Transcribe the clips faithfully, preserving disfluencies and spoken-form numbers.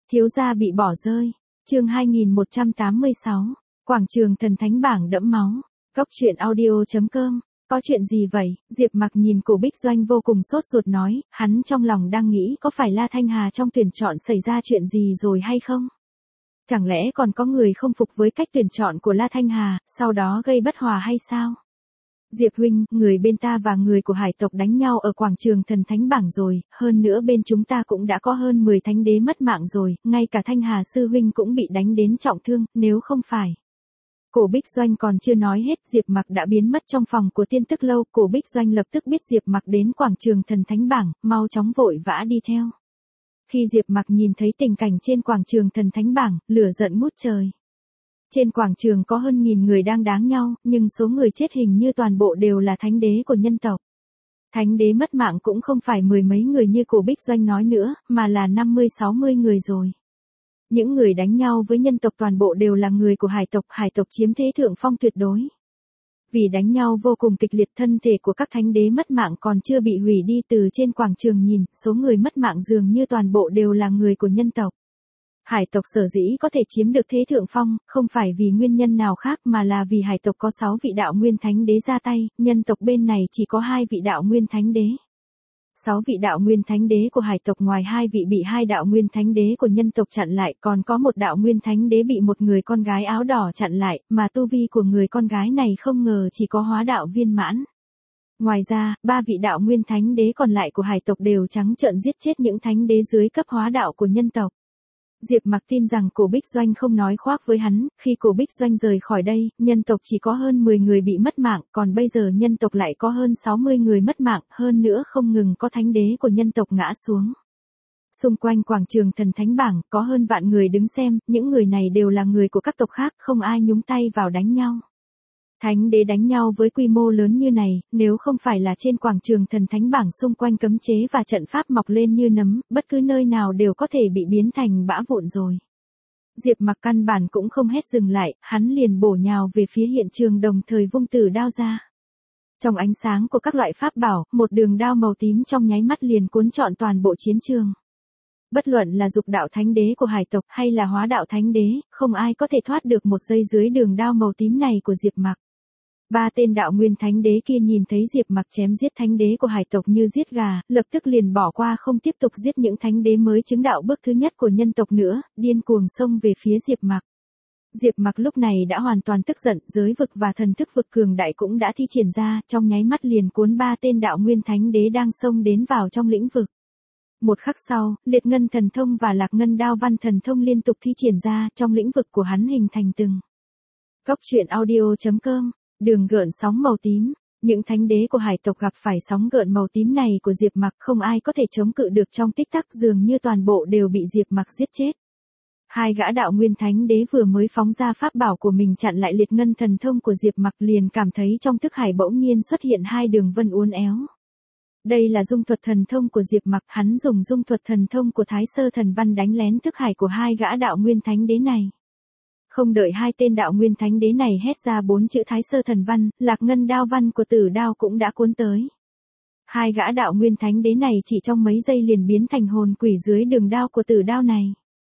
Thiếu gia bị bỏ rơi. Chương hai nghìn một trăm tám mươi sáu. Quảng trường thần thánh bảng đẫm máu. Góc truyện audio chấm com. Có chuyện gì vậy? Diệp Mặc nhìn Cổ Bích Doanh vô cùng sốt ruột nói, hắn trong lòng đang nghĩ có phải La Thanh Hà trong tuyển chọn xảy ra chuyện gì rồi hay không? Chẳng lẽ còn có người không phục với cách tuyển chọn của La Thanh Hà, sau đó gây bất hòa hay sao? Diệp huynh, người bên ta và người của hải tộc đánh nhau ở quảng trường thần thánh bảng rồi, hơn nữa bên chúng ta cũng đã có hơn mười thánh đế mất mạng rồi, ngay cả Thanh Hà sư huynh cũng bị đánh đến trọng thương, nếu không phải. Cổ Bích Doanh còn chưa nói hết, Diệp Mặc đã biến mất trong phòng của Tiên Tức Lâu, Cổ Bích Doanh lập tức biết Diệp Mặc đến quảng trường thần thánh bảng, mau chóng vội vã đi theo. Khi Diệp Mặc nhìn thấy tình cảnh trên quảng trường thần thánh bảng, lửa giận ngút trời. Trên quảng trường có hơn nghìn người đang đáng nhau, nhưng số người chết hình như toàn bộ đều là thánh đế của nhân tộc. Thánh đế mất mạng cũng không phải mười mấy người như Cổ Bích Doanh nói nữa, mà là năm mươi sáu mươi người rồi. Những người đánh nhau với nhân tộc toàn bộ đều là người của hải tộc, hải tộc chiếm thế thượng phong tuyệt đối. Vì đánh nhau vô cùng kịch liệt, thân thể của các thánh đế mất mạng còn chưa bị hủy đi. Từ trên quảng trường nhìn, số người mất mạng dường như toàn bộ đều là người của nhân tộc. Hải tộc sở dĩ có thể chiếm được thế thượng phong, không phải vì nguyên nhân nào khác mà là vì hải tộc có sáu vị đạo nguyên thánh đế ra tay, nhân tộc bên này chỉ có hai vị đạo nguyên thánh đế. Sáu vị đạo nguyên thánh đế của hải tộc ngoài hai vị bị hai đạo nguyên thánh đế của nhân tộc chặn lại, còn có một đạo nguyên thánh đế bị một người con gái áo đỏ chặn lại, mà tu vi của người con gái này không ngờ chỉ có hóa đạo viên mãn. Ngoài ra, ba vị đạo nguyên thánh đế còn lại của hải tộc đều trắng trợn giết chết những thánh đế dưới cấp hóa đạo của nhân tộc. Diệp Mặc tin rằng Cổ Bích Doanh không nói khoác với hắn, khi Cổ Bích Doanh rời khỏi đây, nhân tộc chỉ có hơn mười người bị mất mạng, còn bây giờ nhân tộc lại có hơn sáu mươi người mất mạng, hơn nữa không ngừng có thánh đế của nhân tộc ngã xuống. Xung quanh quảng trường thần thánh bảng, có hơn vạn người đứng xem, những người này đều là người của các tộc khác, không ai nhúng tay vào đánh nhau. Thánh đế đánh nhau với quy mô lớn như này, nếu không phải là trên quảng trường thần thánh bảng xung quanh cấm chế và trận pháp mọc lên như nấm, bất cứ nơi nào đều có thể bị biến thành bã vụn rồi. Diệp Mặc căn bản cũng không hết dừng lại, hắn liền bổ nhào về phía hiện trường, đồng thời vung tử đao ra. Trong ánh sáng của các loại pháp bảo, một đường đao màu tím trong nháy mắt liền cuốn trọn toàn bộ chiến trường. Bất luận là dục đạo thánh đế của hải tộc hay là hóa đạo thánh đế, không ai có thể thoát được một giây dưới đường đao màu tím này của Diệp Mặc. Ba tên đạo nguyên thánh đế kia nhìn thấy Diệp Mặc chém giết thánh đế của hải tộc như giết gà, lập tức liền bỏ qua không tiếp tục giết những thánh đế mới chứng đạo bước thứ nhất của nhân tộc nữa, điên cuồng xông về phía Diệp Mặc. Diệp Mặc lúc này đã hoàn toàn tức giận, giới vực và thần thức vực cường đại cũng đã thi triển ra, trong nháy mắt liền cuốn ba tên đạo nguyên thánh đế đang xông đến vào trong lĩnh vực. Một khắc sau, liệt ngân thần thông và lạc ngân đao văn thần thông liên tục thi triển ra, trong lĩnh vực của hắn hình thành từng. Góc truyện audio chấm com. Đường gợn sóng màu tím, những thánh đế của hải tộc gặp phải sóng gợn màu tím này của Diệp Mặc, không ai có thể chống cự được, trong tích tắc dường như toàn bộ đều bị Diệp Mặc giết chết. Hai gã đạo nguyên thánh đế vừa mới phóng ra pháp bảo của mình chặn lại liệt ngân thần thông của Diệp Mặc, liền cảm thấy trong thức hải bỗng nhiên xuất hiện hai đường vân uốn éo. Đây là dung thuật thần thông của Diệp Mặc, hắn dùng dung thuật thần thông của Thái Sơ Thần Văn đánh lén thức hải của hai gã đạo nguyên thánh đế này. Không đợi hai tên đạo nguyên thánh đế này hét ra bốn chữ Thái Sơ Thần Văn, lạc ngân đao văn của Tử Đao cũng đã cuốn tới. Hai gã đạo nguyên thánh đế này chỉ trong mấy giây liền biến thành hồn quỷ dưới đường đao của Tử Đao này.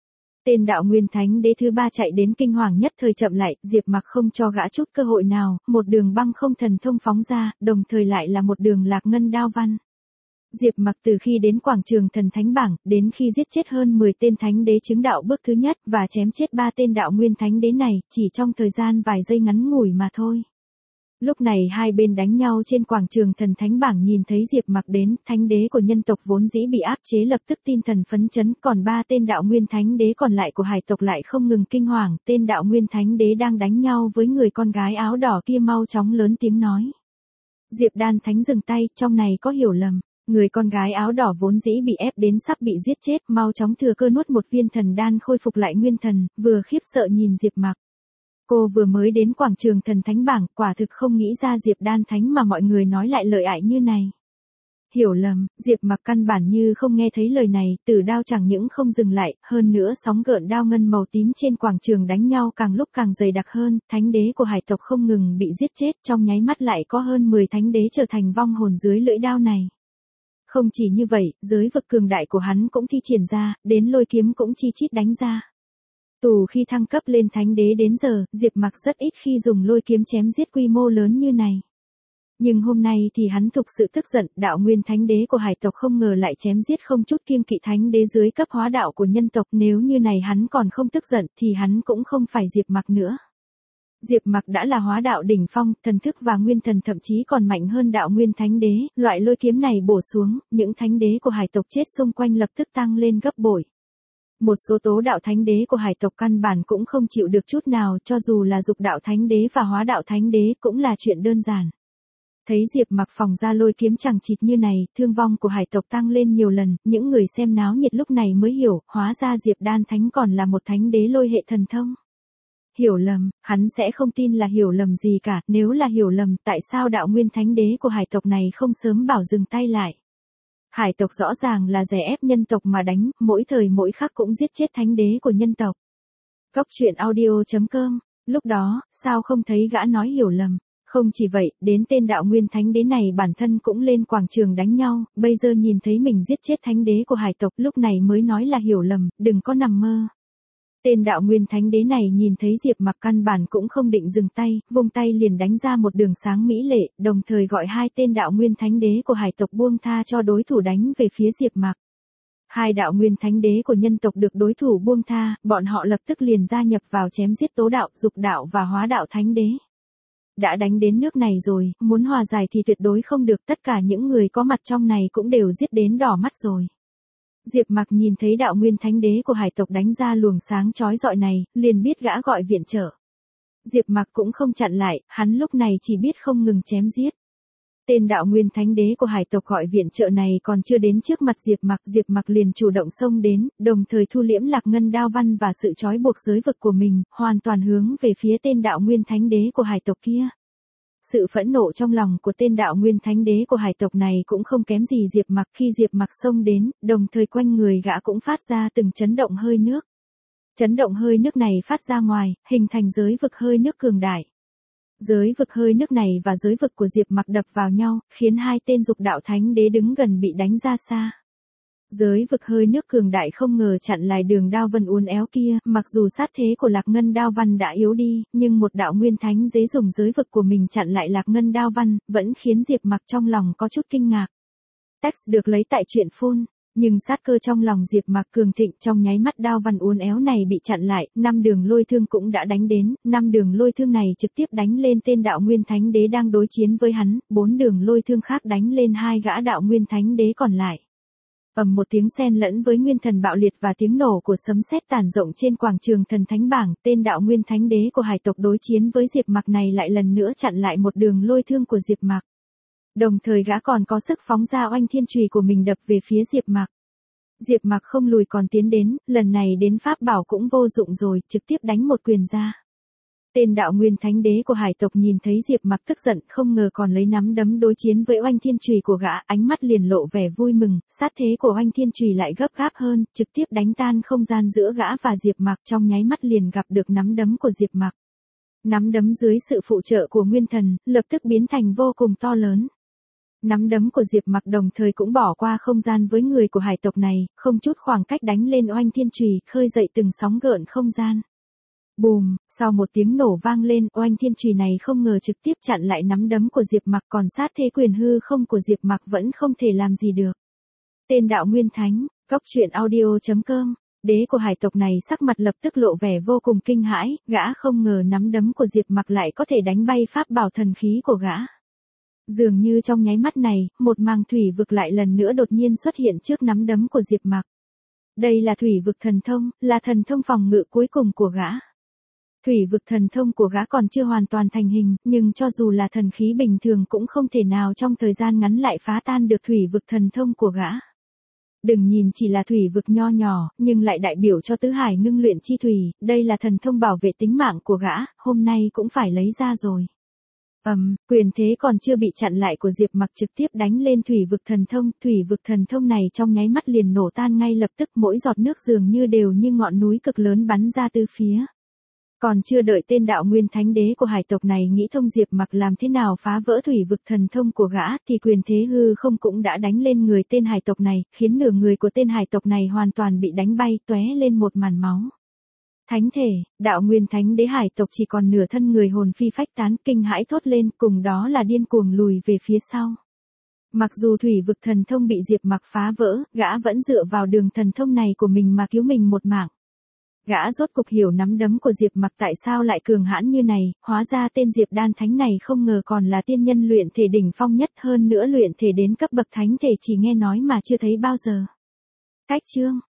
Tên đạo nguyên thánh đế thứ ba chạy đến kinh hoàng nhất thời chậm lại, Diệp Mặc không cho gã chút cơ hội nào, một đường băng không thần thông phóng ra, đồng thời lại là một đường lạc ngân đao văn. Diệp Mặc từ khi đến quảng trường thần thánh bảng, đến khi giết chết hơn mười tên thánh đế chứng đạo bước thứ nhất và chém chết ba tên đạo nguyên thánh đế này, chỉ trong thời gian vài giây ngắn ngủi mà thôi. Lúc này hai bên đánh nhau trên quảng trường thần thánh bảng, nhìn thấy Diệp Mặc đến, thánh đế của nhân tộc vốn dĩ bị áp chế lập tức tinh thần phấn chấn, còn ba tên đạo nguyên thánh đế còn lại của hải tộc lại không ngừng kinh hoàng, tên đạo nguyên thánh đế đang đánh nhau với người con gái áo đỏ kia mau chóng lớn tiếng nói. Diệp Đan Thánh dừng tay, trong này có hiểu lầm. Người con gái áo đỏ vốn dĩ bị ép đến sắp bị giết chết, mau chóng thừa cơ nuốt một viên thần đan khôi phục lại nguyên thần, vừa khiếp sợ nhìn Diệp Mặc. Cô vừa mới đến quảng trường thần thánh bảng, quả thực không nghĩ ra Diệp Đan Thánh mà mọi người nói lại lợi hại như này. Hiểu lầm, Diệp Mặc căn bản như không nghe thấy lời này, Tử Đao chẳng những không dừng lại, hơn nữa sóng gợn đao ngân màu tím trên quảng trường đánh nhau càng lúc càng dày đặc hơn, thánh đế của hải tộc không ngừng bị giết chết, trong nháy mắt lại có hơn mười thánh đế trở thành vong hồn dưới lưỡi đao này. Không chỉ như vậy, giới vực cường đại của hắn cũng thi triển ra, đến lôi kiếm cũng chi chít đánh ra. Từ khi thăng cấp lên thánh đế đến giờ, Diệp Mặc rất ít khi dùng lôi kiếm chém giết quy mô lớn như này. Nhưng hôm nay thì hắn thực sự tức giận, đạo nguyên thánh đế của hải tộc không ngờ lại chém giết không chút kiêng kỵ thánh đế dưới cấp hóa đạo của nhân tộc, nếu như này hắn còn không tức giận thì hắn cũng không phải Diệp Mặc nữa. Diệp Mặc đã là hóa đạo đỉnh phong, thần thức và nguyên thần thậm chí còn mạnh hơn đạo nguyên thánh đế, loại lôi kiếm này bổ xuống, những thánh đế của hải tộc chết xung quanh lập tức tăng lên gấp bội. Một số tố đạo thánh đế của hải tộc căn bản cũng không chịu được chút nào, cho dù là dục đạo thánh đế và hóa đạo thánh đế cũng là chuyện đơn giản. Thấy Diệp Mặc phòng ra lôi kiếm chẳng chịt như này, thương vong của hải tộc tăng lên nhiều lần, những người xem náo nhiệt lúc này mới hiểu, hóa ra Diệp Đan Thánh còn là một thánh đế lôi hệ thần thông. Hiểu lầm, hắn sẽ không tin là hiểu lầm gì cả, nếu là hiểu lầm, tại sao đạo nguyên thánh đế của hải tộc này không sớm bảo dừng tay lại. Hải tộc rõ ràng là đè ép nhân tộc mà đánh, mỗi thời mỗi khắc cũng giết chết thánh đế của nhân tộc. Cốc truyện audio chấm com, lúc đó, sao không thấy gã nói hiểu lầm. Không chỉ vậy, đến tên đạo nguyên thánh đế này bản thân cũng lên quảng trường đánh nhau, bây giờ nhìn thấy mình giết chết thánh đế của hải tộc lúc này mới nói là hiểu lầm, đừng có nằm mơ. Tên đạo nguyên thánh đế này nhìn thấy Diệp Mặc căn bản cũng không định dừng tay, vung tay liền đánh ra một đường sáng mỹ lệ, đồng thời gọi hai tên đạo nguyên thánh đế của hải tộc buông tha cho đối thủ đánh về phía Diệp Mặc. Hai đạo nguyên thánh đế của nhân tộc được đối thủ buông tha, bọn họ lập tức liền gia nhập vào chém giết tố đạo, dục đạo và hóa đạo thánh đế. Đã đánh đến nước này rồi, muốn hòa giải thì tuyệt đối không được, tất cả những người có mặt trong này cũng đều giết đến đỏ mắt rồi. Diệp Mặc nhìn thấy đạo nguyên thánh đế của hải tộc đánh ra luồng sáng chói rọi này, liền biết gã gọi viện trợ. Diệp Mặc cũng không chặn lại, hắn lúc này chỉ biết không ngừng chém giết. Tên đạo nguyên thánh đế của hải tộc gọi viện trợ này còn chưa đến trước mặt Diệp Mặc, Diệp Mặc liền chủ động xông đến, đồng thời thu liễm lạc ngân đao văn và sự trói buộc giới vực của mình, hoàn toàn hướng về phía tên đạo nguyên thánh đế của hải tộc kia. Sự phẫn nộ trong lòng của tên đạo nguyên thánh đế của hải tộc này cũng không kém gì Diệp Mặc, khi Diệp Mặc xông đến, đồng thời quanh người gã cũng phát ra từng chấn động hơi nước. Chấn động hơi nước này phát ra ngoài, hình thành giới vực hơi nước cường đại. Giới vực hơi nước này và giới vực của Diệp Mặc đập vào nhau, khiến hai tên dục đạo thánh đế đứng gần bị đánh ra xa. Giới vực hơi nước cường đại không ngờ chặn lại đường đao vân uốn éo kia, mặc dù sát thế của lạc ngân đao văn đã yếu đi, nhưng một đạo nguyên thánh dễ dùng giới vực của mình chặn lại lạc ngân đao văn, vẫn khiến Diệp Mặc trong lòng có chút kinh ngạc. Text được lấy tại truyện phun. Nhưng sát cơ trong lòng Diệp Mặc cường thịnh, trong nháy mắt đao văn uốn éo này bị chặn lại, năm đường lôi thương cũng đã đánh đến, năm đường lôi thương này trực tiếp đánh lên tên đạo nguyên thánh đế đang đối chiến với hắn, bốn đường lôi thương khác đánh lên hai gã đạo nguyên thánh đế còn lại. Ầm một tiếng xen lẫn với nguyên thần bạo liệt và tiếng nổ của sấm sét tản rộng trên quảng trường thần thánh bảng, tên đạo nguyên thánh đế của hải tộc đối chiến với Diệp Mặc này lại lần nữa chặn lại một đường lôi thương của Diệp Mặc. Đồng thời gã còn có sức phóng ra oanh thiên chùy của mình đập về phía Diệp Mặc. Diệp Mặc không lùi còn tiến đến, lần này đến pháp bảo cũng vô dụng rồi, trực tiếp đánh một quyền ra. Tên đạo nguyên thánh đế của hải tộc nhìn thấy Diệp Mặc tức giận, không ngờ còn lấy nắm đấm đối chiến với oanh thiên chùy của gã, ánh mắt liền lộ vẻ vui mừng, sát thế của oanh thiên chùy lại gấp gáp hơn, trực tiếp đánh tan không gian giữa gã và Diệp Mặc, trong nháy mắt liền gặp được nắm đấm của Diệp Mặc. Nắm đấm dưới sự phụ trợ của nguyên thần, lập tức biến thành vô cùng to lớn. Nắm đấm của Diệp Mặc đồng thời cũng bỏ qua không gian với người của hải tộc này, không chút khoảng cách đánh lên oanh thiên chùy, khơi dậy từng sóng gợn không gian. Bùm, sau một tiếng nổ vang lên, oanh thiên chùy này không ngờ trực tiếp chặn lại nắm đấm của Diệp Mặc, còn sát thế quyền hư không của Diệp Mặc vẫn không thể làm gì được. Tên đạo nguyên thánh, cốc truyện audio chấm com, đế của hải tộc này sắc mặt lập tức lộ vẻ vô cùng kinh hãi, gã không ngờ nắm đấm của Diệp Mặc lại có thể đánh bay pháp bảo thần khí của gã. Dường như trong nháy mắt này, một màng thủy vực lại lần nữa đột nhiên xuất hiện trước nắm đấm của Diệp Mặc. Đây là thủy vực thần thông, là thần thông phòng ngự cuối cùng của gã. Thủy vực thần thông của gã còn chưa hoàn toàn thành hình, nhưng cho dù là thần khí bình thường cũng không thể nào trong thời gian ngắn lại phá tan được thủy vực thần thông của gã. Đừng nhìn chỉ là thủy vực nho nhỏ, nhưng lại đại biểu cho tứ hải ngưng luyện chi thủy, đây là thần thông bảo vệ tính mạng của gã, hôm nay cũng phải lấy ra rồi. Ầm, um, quyền thế còn chưa bị chặn lại của Diệp Mặc trực tiếp đánh lên thủy vực thần thông, thủy vực thần thông này trong nháy mắt liền nổ tan ngay lập tức, mỗi giọt nước dường như đều như ngọn núi cực lớn bắn ra từ phía. Còn chưa đợi tên đạo nguyên thánh đế của hải tộc này nghĩ thông Diệp Mặc làm thế nào phá vỡ thủy vực thần thông của gã thì quyền thế hư không cũng đã đánh lên người tên hải tộc này, khiến nửa người của tên hải tộc này hoàn toàn bị đánh bay tóe lên một màn máu. Thánh thể, đạo nguyên thánh đế hải tộc chỉ còn nửa thân người hồn phi phách tán, kinh hãi thốt lên, cùng đó là điên cuồng lùi về phía sau. Mặc dù thủy vực thần thông bị Diệp Mặc phá vỡ, gã vẫn dựa vào đường thần thông này của mình mà cứu mình một mạng. Gã rốt cục hiểu nắm đấm của Diệp Mặc tại sao lại cường hãn như này, hóa ra tên Diệp Đan Thánh này không ngờ còn là tiên nhân luyện thể đỉnh phong nhất, hơn nữa luyện thể đến cấp bậc thánh thể chỉ nghe nói mà chưa thấy bao giờ. Cách chương